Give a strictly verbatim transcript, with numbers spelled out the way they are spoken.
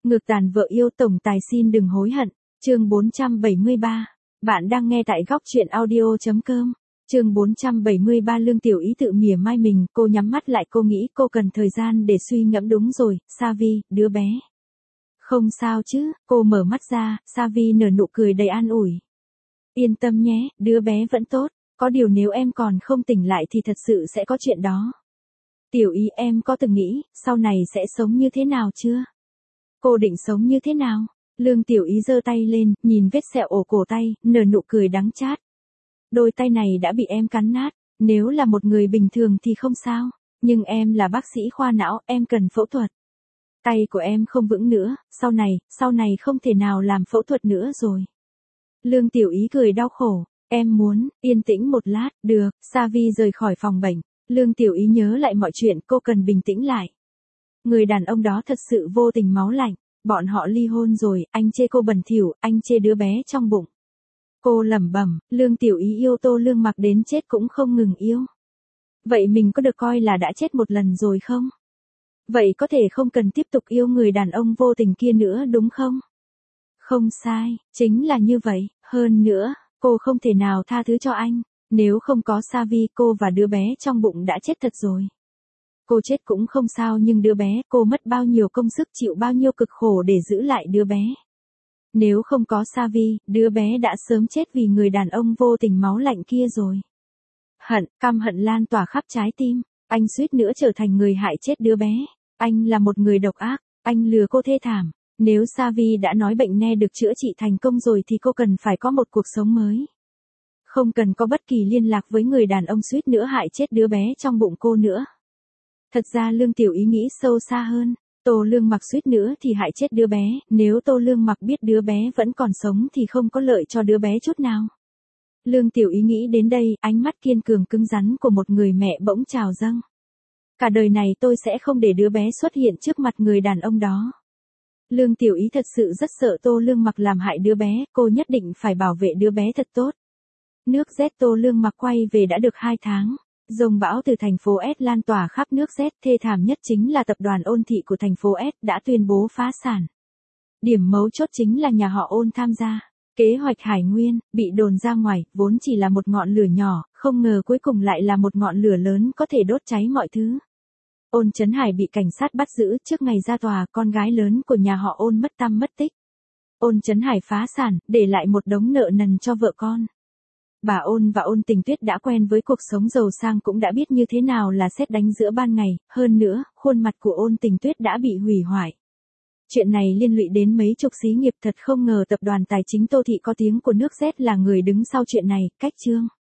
Ngược tàn vợ yêu tổng tài xin đừng hối hận. Chương bốn trăm bảy mươi ba. Bạn đang nghe tại góc truyện audio chấm com. Chương bốn trăm bảy mươi ba Lương Tiểu Ý tự mỉa mai mình, cô nhắm mắt lại, cô nghĩ cô cần thời gian để suy ngẫm. Đúng rồi, Savi, đứa bé. Không sao chứ, cô mở mắt ra, Savi nở nụ cười đầy an ủi. Yên tâm nhé, đứa bé vẫn tốt, có điều nếu em còn không tỉnh lại thì thật sự sẽ có chuyện đó. Tiểu Ý, em có từng nghĩ, sau này sẽ sống như thế nào chưa? Cô định sống như thế nào? Lương Tiểu Ý giơ tay lên, nhìn vết sẹo ổ cổ tay, nở nụ cười đắng chát. Đôi tay này đã bị em cắn nát, nếu là một người bình thường thì không sao, nhưng em là bác sĩ khoa não, em cần phẫu thuật. Tay của em không vững nữa, sau này, sau này không thể nào làm phẫu thuật nữa rồi. Lương Tiểu Ý cười đau khổ, em muốn, yên tĩnh một lát, được, Savi rời khỏi phòng bệnh. Lương Tiểu Ý nhớ lại mọi chuyện, cô cần bình tĩnh lại. Người đàn ông đó thật sự vô tình máu lạnh, bọn họ ly hôn rồi, anh chê cô bẩn thỉu, anh chê đứa bé trong bụng. Cô lẩm bẩm, Lương Tiểu Ý yêu Tô Lương Mặc đến chết cũng không ngừng yêu. Vậy mình có được coi là đã chết một lần rồi không? Vậy có thể không cần tiếp tục yêu người đàn ông vô tình kia nữa đúng không? Không sai, chính là như vậy, hơn nữa, cô không thể nào tha thứ cho anh. Nếu không có Savi, cô và đứa bé trong bụng đã chết thật rồi. Cô chết cũng không sao, nhưng đứa bé, cô mất bao nhiêu công sức, chịu bao nhiêu cực khổ để giữ lại đứa bé. Nếu không có Savi, đứa bé đã sớm chết vì người đàn ông vô tình máu lạnh kia rồi. Hận, căm hận lan tỏa khắp trái tim, anh suýt nữa trở thành người hại chết đứa bé. Anh là một người độc ác, anh lừa cô thê thảm. Nếu Savi đã nói bệnh ne được chữa trị thành công rồi thì cô cần phải có một cuộc sống mới. Không cần có bất kỳ liên lạc với người đàn ông suýt nữa hại chết đứa bé trong bụng cô nữa. Thật ra Lương Tiểu Ý nghĩ sâu xa hơn, Tô Lương Mặc suýt nữa thì hại chết đứa bé, nếu Tô Lương Mặc biết đứa bé vẫn còn sống thì không có lợi cho đứa bé chút nào. Lương Tiểu Ý nghĩ đến đây, ánh mắt kiên cường cứng rắn của một người mẹ bỗng trào dâng. Cả đời này tôi sẽ không để đứa bé xuất hiện trước mặt người đàn ông đó. Lương Tiểu Ý thật sự rất sợ Tô Lương Mặc làm hại đứa bé, cô nhất định phải bảo vệ đứa bé thật tốt. Nước Z Tô Lương Mặc quay về đã được hai tháng. Dông bão từ thành phố S lan tỏa khắp nước Z, thê thảm nhất chính là tập đoàn Ôn Thị của thành phố S đã tuyên bố phá sản. Điểm mấu chốt chính là nhà họ Ôn tham gia. Kế hoạch Hải Nguyên, bị đồn ra ngoài, vốn chỉ là một ngọn lửa nhỏ, không ngờ cuối cùng lại là một ngọn lửa lớn có thể đốt cháy mọi thứ. Ôn Chấn Hải bị cảnh sát bắt giữ, trước ngày ra tòa, con gái lớn của nhà họ Ôn mất tăm mất tích. Ôn Chấn Hải phá sản, để lại một đống nợ nần cho vợ con. Bà Ôn và Ôn Tình Tuyết đã quen với cuộc sống giàu sang, cũng đã biết như thế nào là sét đánh giữa ban ngày, hơn nữa, khuôn mặt của Ôn Tình Tuyết đã bị hủy hoại. Chuyện này liên lụy đến mấy chục xí nghiệp, thật không ngờ tập đoàn tài chính Tô Thị có tiếng của nước Z là người đứng sau chuyện này. Cách chương.